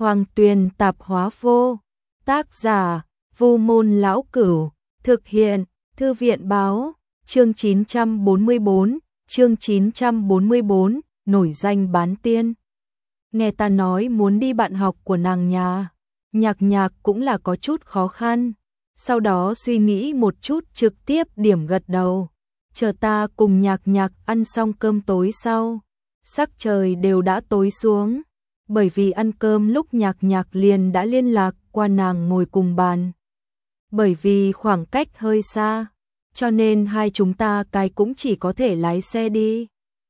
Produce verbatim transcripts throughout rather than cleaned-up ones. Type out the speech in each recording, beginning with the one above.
Hoàng Tuyền tạp hóa vô. Tác giả, Vu Môn Lão Cửu. Thực hiện, Thư viện báo. Chương chín trăm bốn mươi bốn, chương chín trăm bốn mươi bốn, nổi danh bán tiên. Nghe ta nói muốn đi bạn học của nàng nhà. Nhạc Nhạc cũng là có chút khó khăn. Sau đó suy nghĩ một chút trực tiếp điểm gật đầu. Chờ ta cùng Nhạc Nhạc ăn xong cơm tối sau. Sắc trời đều đã tối xuống. Bởi vì ăn cơm lúc Nhạc Nhạc liền đã liên lạc qua nàng ngồi cùng bàn. Bởi vì khoảng cách hơi xa, cho nên hai chúng ta cái cũng chỉ có thể lái xe đi.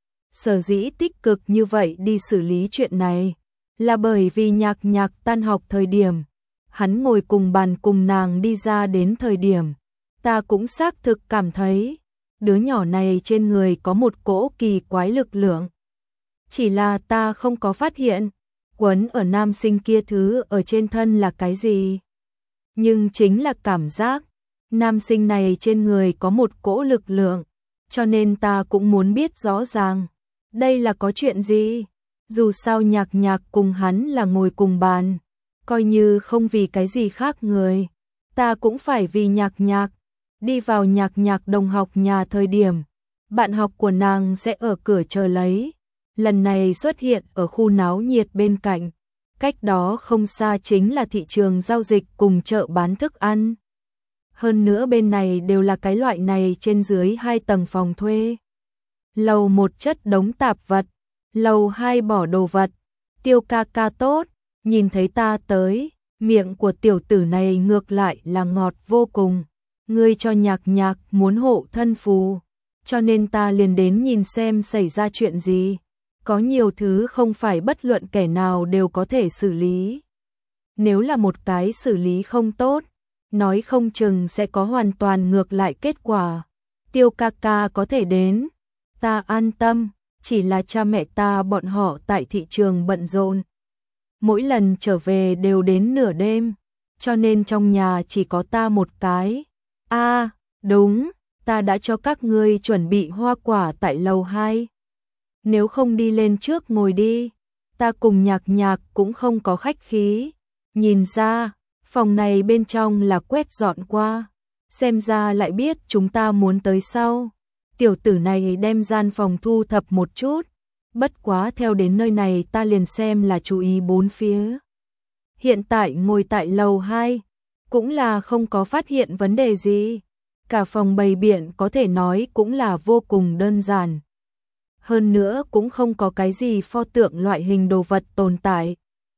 Sở dĩ tích cực như vậy đi xử lý chuyện này, là bởi vì Nhạc Nhạc tan học thời điểm, hắn ngồi cùng bàn cùng nàng đi ra đến thời điểm, ta cũng xác thực cảm thấy, đứa nhỏ này trên người có một cỗ kỳ quái lực lượng. Chỉ là ta không có phát hiện, quấn ở nam sinh kia thứ ở trên thân là cái gì. Nhưng chính là cảm giác, nam sinh này trên người có một cỗ lực lượng, cho nên ta cũng muốn biết rõ ràng, đây là có chuyện gì. Dù sao Nhạc Nhạc cùng hắn là ngồi cùng bàn, coi như không vì cái gì khác người, ta cũng phải vì Nhạc Nhạc. Đi vào Nhạc Nhạc đồng học nhà thời điểm, bạn học của nàng sẽ ở cửa chờ lấy. Lần này xuất hiện ở khu náo nhiệt bên cạnh, cách đó không xa chính là thị trường giao dịch cùng chợ bán thức ăn. Hơn nữa bên này đều là cái loại này trên dưới hai tầng phòng thuê. Lầu một chất đống tạp vật, lầu hai bỏ đồ vật. Tiêu ca ca tốt, nhìn thấy ta tới, miệng của tiểu tử này ngược lại là ngọt vô cùng. Ngươi cho Nhạc Nhạc muốn hộ thân phù, cho nên ta liền đến nhìn xem xảy ra chuyện gì. Có nhiều thứ không phải bất luận kẻ nào đều có thể xử lý. Nếu là một cái xử lý không tốt, nói không chừng sẽ có hoàn toàn ngược lại kết quả. Tiêu ca ca có thể đến, ta an tâm, chỉ là cha mẹ ta bọn họ tại thị trường bận rộn. Mỗi lần trở về đều đến nửa đêm, cho nên trong nhà chỉ có ta một cái. A, à, đúng, ta đã cho các ngươi chuẩn bị hoa quả tại lầu hai. Nếu không đi lên trước ngồi đi, ta cùng Nhạc Nhạc cũng không có khách khí. Nhìn ra, phòng này bên trong là quét dọn qua, xem ra lại biết chúng ta muốn tới sau. Tiểu tử này đem gian phòng thu thập một chút, bất quá theo đến nơi này ta liền xem là chú ý bốn phía. Hiện tại ngồi tại lầu hai, cũng là không có phát hiện vấn đề gì. Cả phòng bày biện có thể nói cũng là vô cùng đơn giản. Hơn nữa cũng không có cái gì pho tượng loại hình đồ vật tồn tại.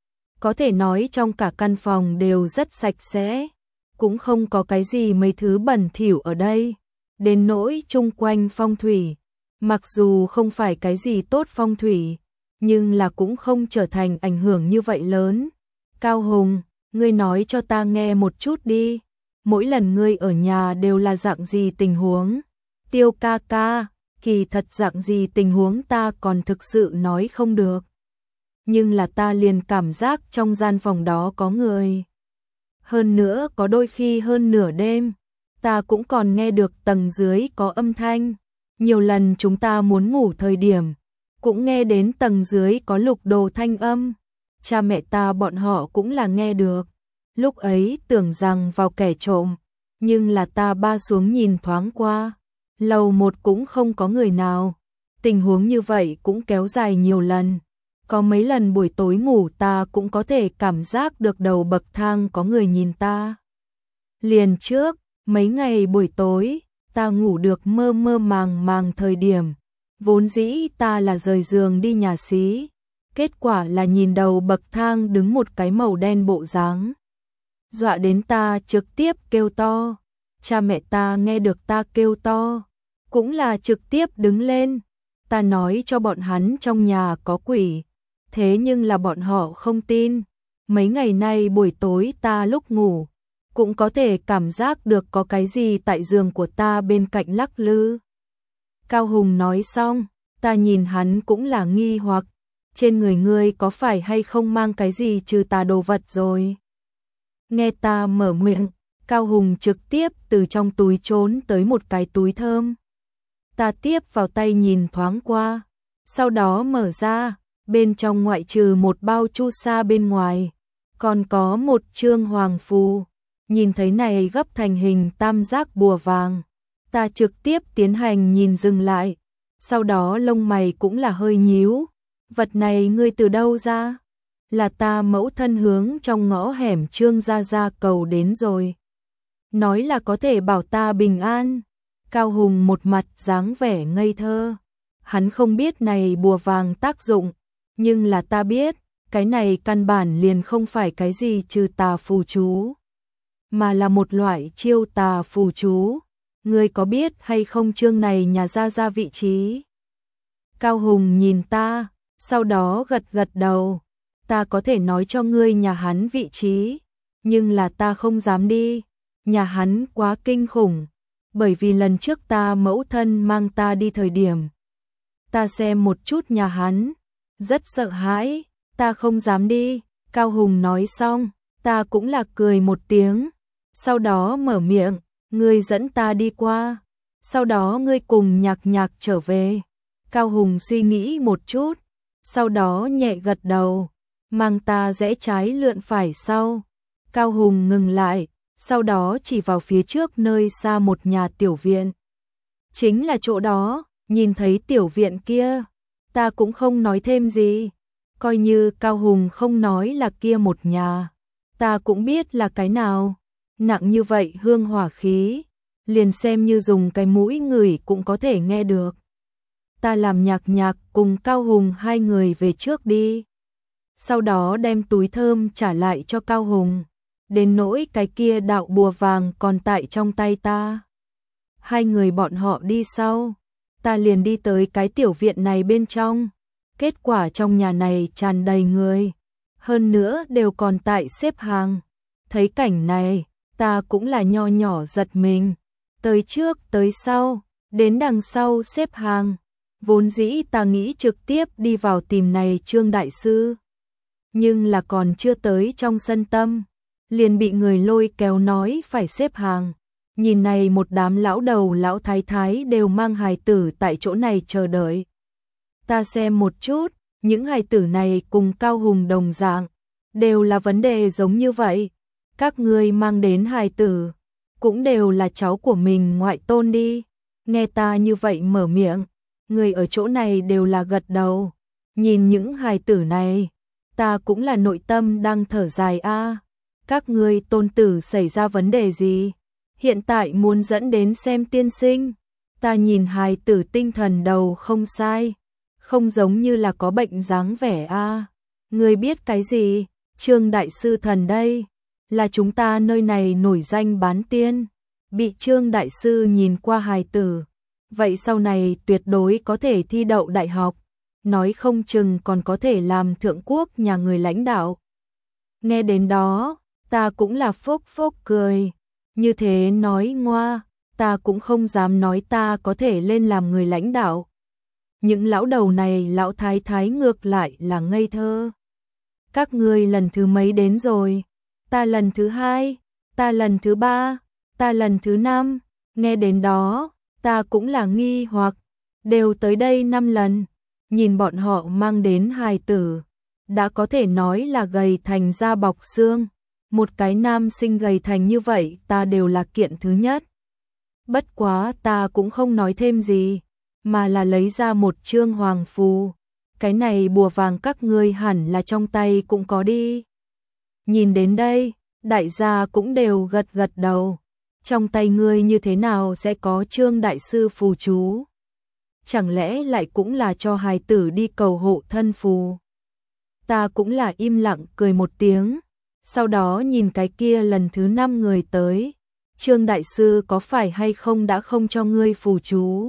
Có thể nói trong cả căn phòng đều rất sạch sẽ, cũng không có cái gì mấy thứ bẩn thỉu ở đây. Đến nỗi chung quanh phong thủy, mặc dù không phải cái gì tốt phong thủy, nhưng là cũng không trở thành ảnh hưởng như vậy lớn. Cao Hùng, ngươi nói cho ta nghe một chút đi, mỗi lần ngươi ở nhà đều là dạng gì tình huống? Tiêu ca ca, kỳ thật dạng gì tình huống ta còn thực sự nói không được. Nhưng là ta liền cảm giác trong gian phòng đó có người. Hơn nữa có đôi khi hơn nửa đêm, ta cũng còn nghe được tầng dưới có âm thanh. Nhiều lần chúng ta muốn ngủ thời điểm, cũng nghe đến tầng dưới có lục đồ thanh âm. Cha mẹ ta bọn họ cũng là nghe được. Lúc ấy tưởng rằng vào kẻ trộm, nhưng là ta ba xuống nhìn thoáng qua. Lầu một cũng không có người nào. Tình huống như vậy cũng kéo dài nhiều lần. Có mấy lần buổi tối ngủ ta cũng có thể cảm giác được đầu bậc thang có người nhìn ta. Liền trước, mấy ngày buổi tối, ta ngủ được mơ mơ màng màng thời điểm. Vốn dĩ ta là rời giường đi nhà xí. Kết quả là nhìn đầu bậc thang đứng một cái màu đen bộ dáng. Dọa đến ta trực tiếp kêu to. Cha mẹ ta nghe được ta kêu to, cũng là trực tiếp đứng lên. Ta nói cho bọn hắn trong nhà có quỷ, thế nhưng là bọn họ không tin. Mấy ngày nay buổi tối ta lúc ngủ, cũng có thể cảm giác được có cái gì tại giường của ta bên cạnh lắc lư. Cao Hùng nói xong, ta nhìn hắn cũng là nghi hoặc, trên người ngươi có phải hay không mang cái gì trừ tà đồ vật rồi. Nghe ta mở miệng, Cao Hùng trực tiếp từ trong túi trốn tới một cái túi thơm. Ta tiếp vào tay nhìn thoáng qua, sau đó mở ra, bên trong ngoại trừ một bao chu sa bên ngoài, còn có một chương hoàng phù. Nhìn thấy này gấp thành hình tam giác bùa vàng, ta trực tiếp tiến hành nhìn dừng lại, sau đó lông mày cũng là hơi nhíu. Vật này ngươi từ đâu ra? Là ta mẫu thân hướng trong ngõ hẻm Trương gia gia cầu đến rồi. Nói là có thể bảo ta bình an. Cao Hùng một mặt dáng vẻ ngây thơ. Hắn không biết này bùa vàng tác dụng, nhưng là ta biết, cái này căn bản liền không phải cái gì trừ tà phù chú, mà là một loại chiêu tà phù chú. Ngươi có biết hay không chương này nhà gia gia vị trí? Cao Hùng nhìn ta, sau đó gật gật đầu. Ta có thể nói cho ngươi nhà hắn vị trí, nhưng là ta không dám đi. Nhà hắn quá kinh khủng, bởi vì lần trước ta mẫu thân mang ta đi thời điểm, ta xem một chút nhà hắn, rất sợ hãi, ta không dám đi. Cao Hùng nói xong, ta cũng là cười một tiếng, sau đó mở miệng, ngươi dẫn ta đi qua, sau đó ngươi cùng Nhạc Nhạc trở về. Cao Hùng suy nghĩ một chút, sau đó nhẹ gật đầu, mang ta rẽ trái lượn phải sau. Cao Hùng ngừng lại, sau đó chỉ vào phía trước nơi xa một nhà tiểu viện. Chính là chỗ đó. Nhìn thấy tiểu viện kia, ta cũng không nói thêm gì. Coi như Cao Hùng không nói là kia một nhà, ta cũng biết là cái nào. Nặng như vậy hương hỏa khí, liền xem như dùng cái mũi ngửi cũng có thể nghe được. Ta làm Nhạc Nhạc cùng Cao Hùng hai người về trước đi, sau đó đem túi thơm trả lại cho Cao Hùng. Đến nỗi cái kia đạo bùa vàng còn tại trong tay ta. Hai người bọn họ đi sau, ta liền đi tới cái tiểu viện này bên trong. Kết quả trong nhà này tràn đầy người, hơn nữa đều còn tại xếp hàng. Thấy cảnh này, ta cũng là nho nhỏ giật mình. Tới trước tới sau, đến đằng sau xếp hàng. Vốn dĩ ta nghĩ trực tiếp đi vào tìm này Trương đại sư, nhưng là còn chưa tới trong sân tâm, liền bị người lôi kéo nói phải xếp hàng. Nhìn này một đám lão đầu lão thái thái đều mang hài tử tại chỗ này chờ đợi. Ta xem một chút, những hài tử này cùng Cao Hùng đồng dạng, đều là vấn đề giống như vậy. Các ngươi mang đến hài tử, cũng đều là cháu của mình ngoại tôn đi. Nghe ta như vậy mở miệng, người ở chỗ này đều là gật đầu. Nhìn những hài tử này, ta cũng là nội tâm đang thở dài a. Các ngươi tôn tử xảy ra vấn đề gì? Hiện tại muốn dẫn đến xem tiên sinh. Ta nhìn hài tử tinh thần đầu không sai, không giống như là có bệnh dáng vẻ a. Ngươi biết cái gì? Trương đại sư thần đây, là chúng ta nơi này nổi danh bán tiên. Bị Trương đại sư nhìn qua hài tử, vậy sau này tuyệt đối có thể thi đậu đại học, nói không chừng còn có thể làm thượng quốc nhà người lãnh đạo. Nghe đến đó, ta cũng là phốc phốc cười. Như thế nói ngoa, ta cũng không dám nói ta có thể lên làm người lãnh đạo. Những lão đầu này lão thái thái ngược lại là ngây thơ. Các ngươi lần thứ mấy đến rồi? Ta lần thứ hai, ta lần thứ ba, ta lần thứ năm. Nghe đến đó, ta cũng là nghi hoặc, đều tới đây năm lần. Nhìn bọn họ mang đến hài tử, đã có thể nói là gầy thành da bọc xương. Một cái nam sinh gầy thành như vậy ta đều là kiện thứ nhất. Bất quá ta cũng không nói thêm gì, mà là lấy ra một chương hoàng phù. Cái này bùa vàng các ngươi hẳn là trong tay cũng có đi. Nhìn đến đây, đại gia cũng đều gật gật đầu. Trong tay ngươi như thế nào sẽ có Trương đại sư phù chú? Chẳng lẽ lại cũng là cho hài tử đi cầu hộ thân phù? Ta cũng là im lặng cười một tiếng. Sau đó nhìn cái kia lần thứ năm người tới. Trương đại sư có phải hay không đã không cho ngươi phù chú?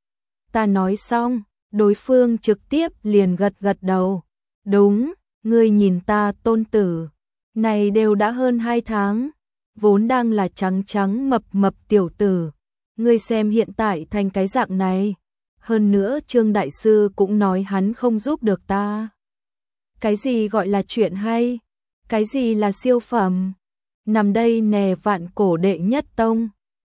Ta nói xong, đối phương trực tiếp liền gật gật đầu. Đúng, ngươi nhìn ta tôn tử, này đều đã hơn hai tháng, vốn đang là trắng trắng mập mập tiểu tử. Ngươi xem hiện tại thành cái dạng này. Hơn nữa Trương đại sư cũng nói hắn không giúp được ta. Cái gì gọi là chuyện hay? Cái gì là siêu phẩm? Nằm đây nè vạn cổ đệ nhất tông.